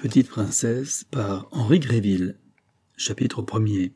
Petite princesse par Henri Gréville. Chapitre 1er.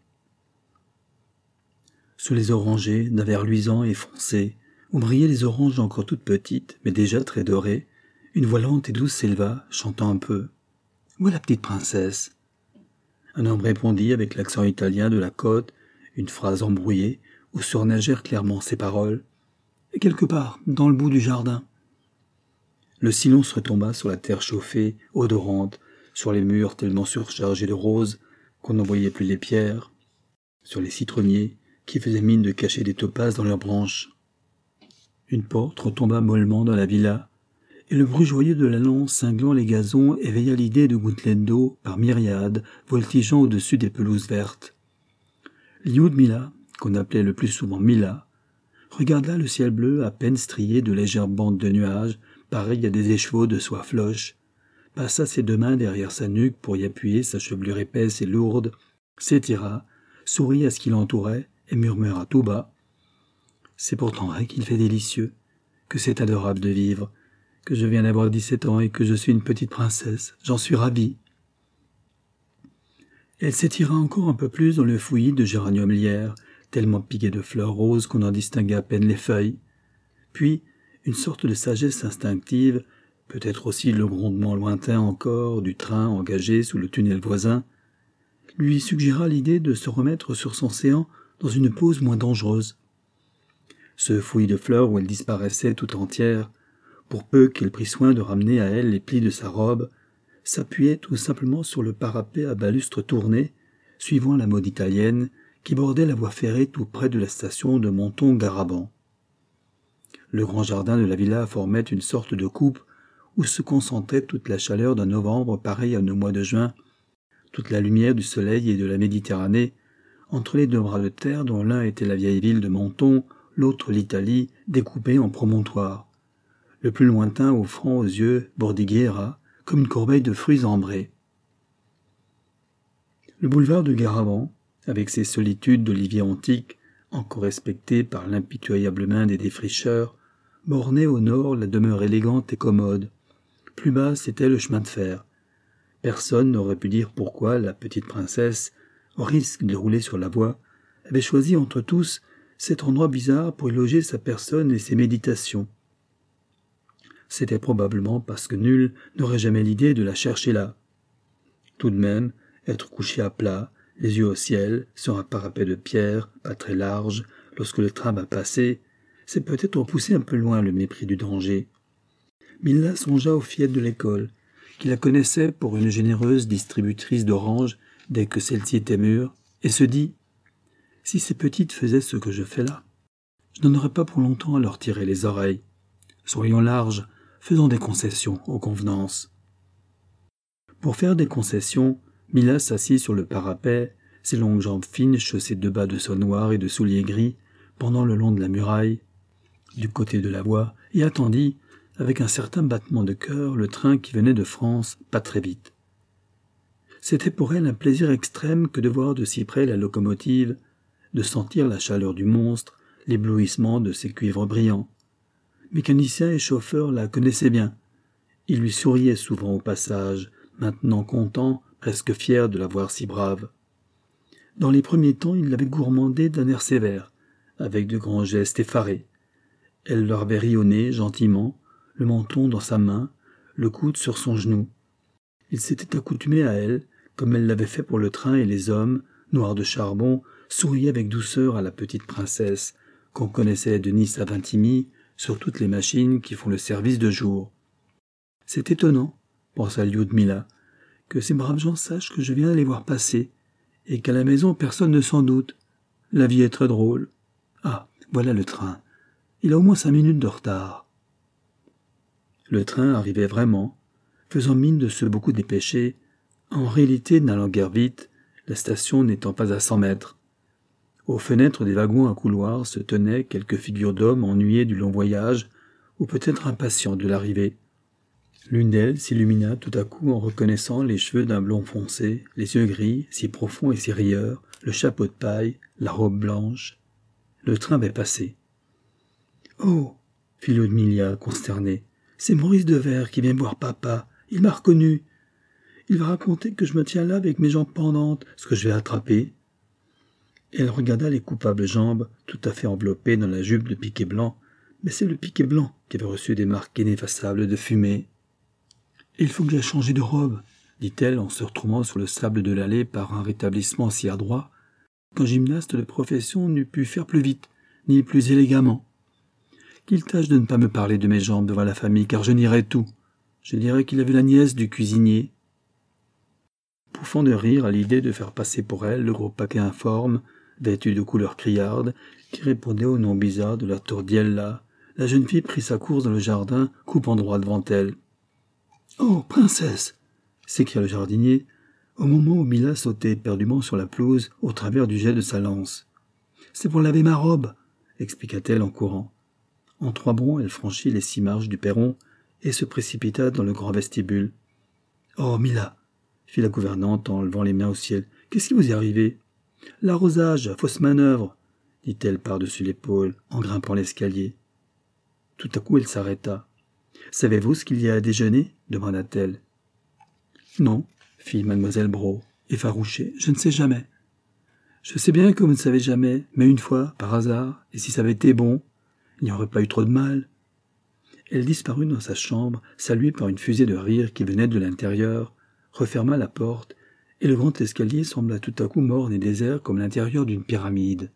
Sous les orangers, d'un vert luisant et foncé, où brillaient les oranges encore toutes petites, mais déjà très dorées, une voix lente et douce s'éleva, chantant un peu. « Où est la petite princesse ?» Un homme répondit avec l'accent italien de la côte, une phrase embrouillée, où surnagèrent clairement ces paroles. « Et quelque part, dans le bout du jardin. » Le silence retomba sur la terre chauffée, odorante, sur les murs tellement surchargés de roses qu'on n'en voyait plus les pierres, sur les citronniers qui faisaient mine de cacher des topazes dans leurs branches. Une porte retomba mollement dans la villa, et le bruit joyeux de la lance cinglant les gazons éveilla l'idée de gouttelettes d'eau par myriades voltigeant au-dessus des pelouses vertes. Lyudmila, qu'on appelait le plus souvent Mila, regarda le ciel bleu à peine strié de légères bandes de nuages, pareilles à des écheveaux de soie floche, passa ses deux mains derrière sa nuque pour y appuyer sa chevelure épaisse et lourde, s'étira, sourit à ce qui l'entourait et murmura tout bas. « C'est pourtant vrai qu'il fait délicieux, que c'est adorable de vivre, que je viens d'avoir 17 ans et que je suis une petite princesse, j'en suis ravie. » Elle s'étira encore un peu plus dans le fouillis de géranium lierre, tellement piqué de fleurs roses qu'on en distinguait à peine les feuilles. Puis, une sorte de sagesse instinctive, peut-être aussi le grondement lointain encore du train engagé sous le tunnel voisin, lui suggéra l'idée de se remettre sur son séant dans une pose moins dangereuse. Ce fouillis de fleurs où elle disparaissait tout entière, pour peu qu'elle prît soin de ramener à elle les plis de sa robe, s'appuyait tout simplement sur le parapet à balustre tourné, suivant la mode italienne, qui bordait la voie ferrée tout près de la station de Menton-Garaban. Le grand jardin de la villa formait une sorte de coupe où se concentrait toute la chaleur d'un novembre pareil à nos mois de juin, toute la lumière du soleil et de la Méditerranée, entre les deux bras de terre dont l'un était la vieille ville de Menton, l'autre l'Italie, découpée en promontoires. Le plus lointain offrant aux yeux Bordighera, comme une corbeille de fruits ambrés. Le boulevard de Garavan, avec ses solitudes d'oliviers antiques, encore respectées par l'impitoyable main des défricheurs, bornait au nord la demeure élégante et commode. Plus bas, c'était le chemin de fer. Personne n'aurait pu dire pourquoi la petite princesse, au risque de rouler sur la voie, avait choisi entre tous cet endroit bizarre pour y loger sa personne et ses méditations. C'était probablement parce que nul n'aurait jamais l'idée de la chercher là. Tout de même, être couché à plat, les yeux au ciel, sur un parapet de pierre, pas très large, lorsque le train va passer, c'est peut-être repousser un peu loin le mépris du danger. Mila songea aux fillettes de l'école, qui la connaissaient pour une généreuse distributrice d'oranges dès que celle-ci était mûre, et se dit « Si ces petites faisaient ce que je fais là, je n'en aurais pas pour longtemps à leur tirer les oreilles. Soyons larges, faisons des concessions aux convenances. » Pour faire des concessions, Mila s'assit sur le parapet, ses longues jambes fines chaussées de bas de soie noire et de souliers gris, pendant le long de la muraille, du côté de la voie, et attendit, avec un certain battement de cœur, le train qui venait de France, pas très vite. C'était pour elle un plaisir extrême que de voir de si près la locomotive, de sentir la chaleur du monstre, l'éblouissement de ses cuivres brillants. Mécanicien et chauffeur la connaissaient bien. Ils lui souriaient souvent au passage, maintenant content, presque fier de la voir si brave. Dans les premiers temps, il l'avait gourmandée d'un air sévère, avec de grands gestes effarés. Elle leur avait ri au nez gentiment, le menton dans sa main, le coude sur son genou. Il s'était accoutumé à elle, comme elle l'avait fait pour le train et les hommes, noirs de charbon, souriait avec douceur à la petite princesse, qu'on connaissait de Nice à Vintimille, sur toutes les machines qui font le service de jour. C'est étonnant, pensa Lyudmila, que ces braves gens sachent que je viens les voir passer, et qu'à la maison personne ne s'en doute. La vie est très drôle. Ah, voilà le train. Il a au moins 5 minutes de retard. Le train arrivait vraiment, faisant mine de se beaucoup dépêcher, en réalité n'allant guère vite, la station n'étant pas à 100 mètres. Aux fenêtres des wagons à couloir se tenaient quelques figures d'hommes ennuyés du long voyage, ou peut-être impatients de l'arrivée. L'une d'elles s'illumina tout à coup en reconnaissant les cheveux d'un blond foncé, les yeux gris, si profonds et si rieurs, le chapeau de paille, la robe blanche. Le train avait passé. « Oh !» fit Lyudmila, consternée. « C'est Maurice Devers qui vient voir papa. Il m'a reconnu. Il va raconter que je me tiens là avec mes jambes pendantes, ce que je vais attraper. » Et elle regarda les coupables jambes, tout à fait enveloppées dans la jupe de piqué blanc, mais c'est le piqué blanc qui avait reçu des marques ineffaçables de fumée. « Il faut que j'aille changer de robe, » dit-elle en se retrouvant sur le sable de l'allée par un rétablissement si adroit qu'un gymnaste de profession n'eût pu faire plus vite, ni plus élégamment. Qu'il tâche de ne pas me parler de mes jambes devant la famille, car je nierai tout. Je dirai qu'il a vu la nièce du cuisinier. Pouffant de rire à l'idée de faire passer pour elle le gros paquet informe, vêtu de couleur criarde, qui répondait au nom bizarre de la Tordiella, la jeune fille prit sa course dans le jardin, coupant droit devant elle. « Oh, princesse !» s'écria le jardinier, au moment où Mila sautait éperdument sur la pelouse au travers du jet de sa lance. « C'est pour laver ma robe !» expliqua-t-elle en courant. En 3 bonds, elle franchit les 6 marches du perron et se précipita dans le grand vestibule. « Oh, Mila !» fit la gouvernante en levant les mains au ciel. « Qu'est-ce qui vous est arrivé ?»« L'arrosage, fausse manœuvre !» dit-elle par-dessus l'épaule en grimpant l'escalier. Tout à coup, elle s'arrêta. « Savez-vous ce qu'il y a à déjeuner ?» demanda-t-elle. « Non, » fit mademoiselle Brault, effarouchée, « je ne sais jamais. »« Je sais bien que vous ne savez jamais, mais une fois, par hasard, et si ça avait été bon, il n'y aurait pas eu trop de mal. » Elle disparut dans sa chambre, saluée par une fusée de rire qui venait de l'intérieur, referma la porte, et le grand escalier sembla tout à coup morne et désert comme l'intérieur d'une pyramide.